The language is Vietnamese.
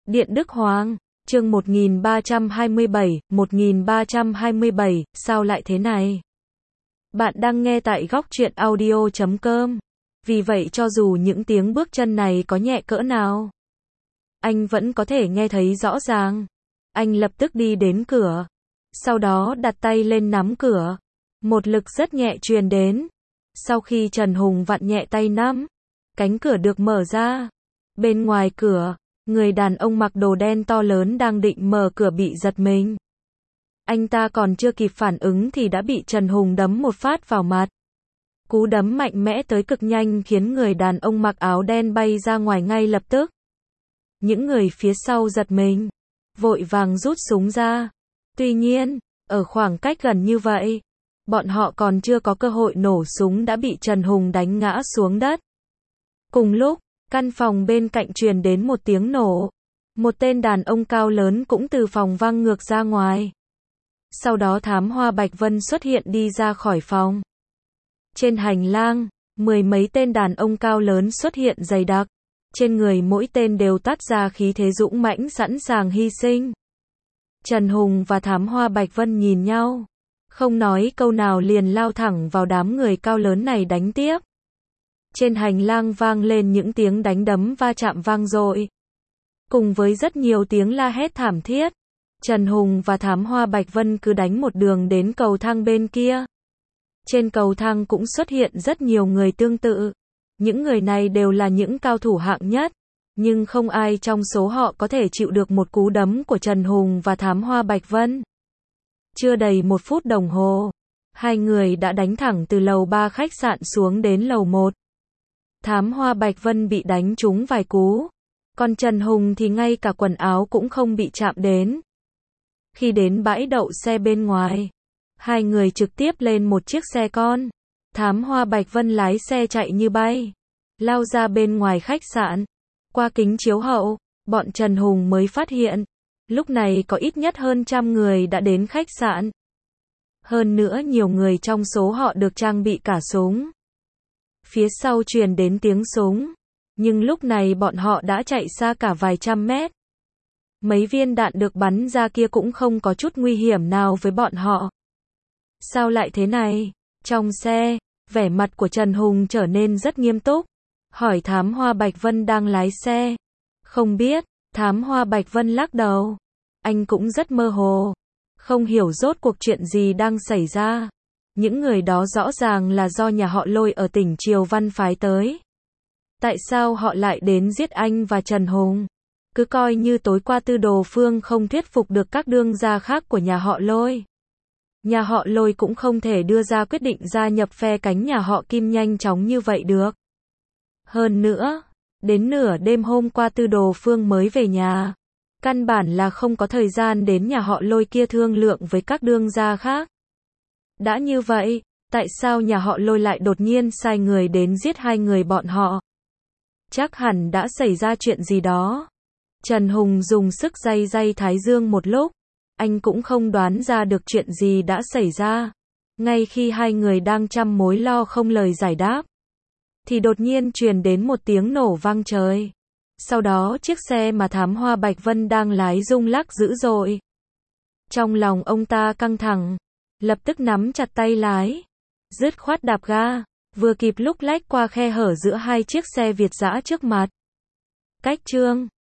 Điện Đức Hoàng, chương 1327, sao lại thế này? Bạn đang nghe tại góc truyện audio.com. Vì vậy cho dù những tiếng bước chân này có nhẹ cỡ nào, anh vẫn có thể nghe thấy rõ ràng. Anh lập tức đi đến cửa, sau đó đặt tay lên nắm cửa. Một lực rất nhẹ truyền đến. Sau khi Trần Hùng vặn nhẹ tay nắm, cánh cửa được mở ra. Bên ngoài cửa, người đàn ông mặc đồ đen to lớn đang định mở cửa bị giật mình. Anh ta còn chưa kịp phản ứng thì đã bị Trần Hùng đấm một phát vào mặt. Cú đấm mạnh mẽ tới cực nhanh khiến người đàn ông mặc áo đen bay ra ngoài ngay lập tức. Những người phía sau giật mình, vội vàng rút súng ra. Tuy nhiên, ở khoảng cách gần như vậy, bọn họ còn chưa có cơ hội nổ súng đã bị Trần Hùng đánh ngã xuống đất. Cùng lúc, căn phòng bên cạnh truyền đến một tiếng nổ. Một tên đàn ông cao lớn cũng từ phòng văng ngược ra ngoài. Sau đó Thám Hoa Bạch Vân xuất hiện đi ra khỏi phòng. Trên hành lang, mười mấy tên đàn ông cao lớn xuất hiện dày đặc. Trên người mỗi tên đều toát ra khí thế dũng mãnh sẵn sàng hy sinh. Trần Hùng và Thám Hoa Bạch Vân nhìn nhau, không nói câu nào liền lao thẳng vào đám người cao lớn này đánh tiếp. Trên hành lang vang lên những tiếng đánh đấm va chạm vang dội, cùng với rất nhiều tiếng la hét thảm thiết. Trần Hùng và Thám Hoa Bạch Vân cứ đánh một đường đến cầu thang bên kia. Trên cầu thang cũng xuất hiện rất nhiều người tương tự. Những người này đều là những cao thủ hạng nhất, nhưng không ai trong số họ có thể chịu được một cú đấm của Trần Hùng và Thám Hoa Bạch Vân. Chưa đầy 1 phút đồng hồ, hai người đã đánh thẳng từ lầu 3 khách sạn xuống đến lầu 1. Thám Hoa Bạch Vân bị đánh trúng vài cú, còn Trần Hùng thì ngay cả quần áo cũng không bị chạm đến. Khi đến bãi đậu xe bên ngoài, hai người trực tiếp lên một chiếc xe con. Thám Hoa Bạch Vân lái xe chạy như bay, lao ra bên ngoài khách sạn. Qua kính chiếu hậu, bọn Trần Hùng mới phát hiện, lúc này có ít nhất hơn 100 người đã đến khách sạn. Hơn nữa nhiều người trong số họ được trang bị cả súng. Phía sau truyền đến tiếng súng, nhưng lúc này bọn họ đã chạy xa cả vài trăm mét. Mấy viên đạn được bắn ra kia cũng không có chút nguy hiểm nào với bọn họ. Sao lại thế này? Trong xe, vẻ mặt của Trần Hùng trở nên rất nghiêm túc, hỏi Thám Hoa Bạch Vân đang lái xe. Không biết, Thám Hoa Bạch Vân lắc đầu. Anh cũng rất mơ hồ, không hiểu rốt cuộc chuyện gì đang xảy ra. Những người đó rõ ràng là do nhà họ Lôi ở tỉnh Triều Văn phái tới. Tại sao họ lại đến giết anh và Trần Hùng? Cứ coi như tối qua Tư Đồ Phương không thuyết phục được các đương gia khác của nhà họ Lôi. Nhà họ Lôi cũng không thể đưa ra quyết định gia nhập phe cánh nhà họ Kim nhanh chóng như vậy được. Hơn nữa, đến nửa đêm hôm qua Tư Đồ Phương mới về nhà. Căn bản là không có thời gian đến nhà họ Lôi kia thương lượng với các đương gia khác. Đã như vậy, tại sao nhà họ Lôi lại đột nhiên sai người đến giết hai người bọn họ? Chắc hẳn đã xảy ra chuyện gì đó. Trần Hùng dùng sức day day thái dương một lúc. Anh cũng không đoán ra được chuyện gì đã xảy ra. Ngay khi hai người đang trăm mối lo không lời giải đáp, thì đột nhiên truyền đến một tiếng nổ vang trời. Sau đó chiếc xe mà Thám Hoa Bạch Vân đang lái rung lắc dữ dội. Trong lòng ông ta căng thẳng, lập tức nắm chặt tay lái, dứt khoát đạp ga, vừa kịp lúc lách qua khe hở giữa hai chiếc xe Việt dã trước mặt. Cách chương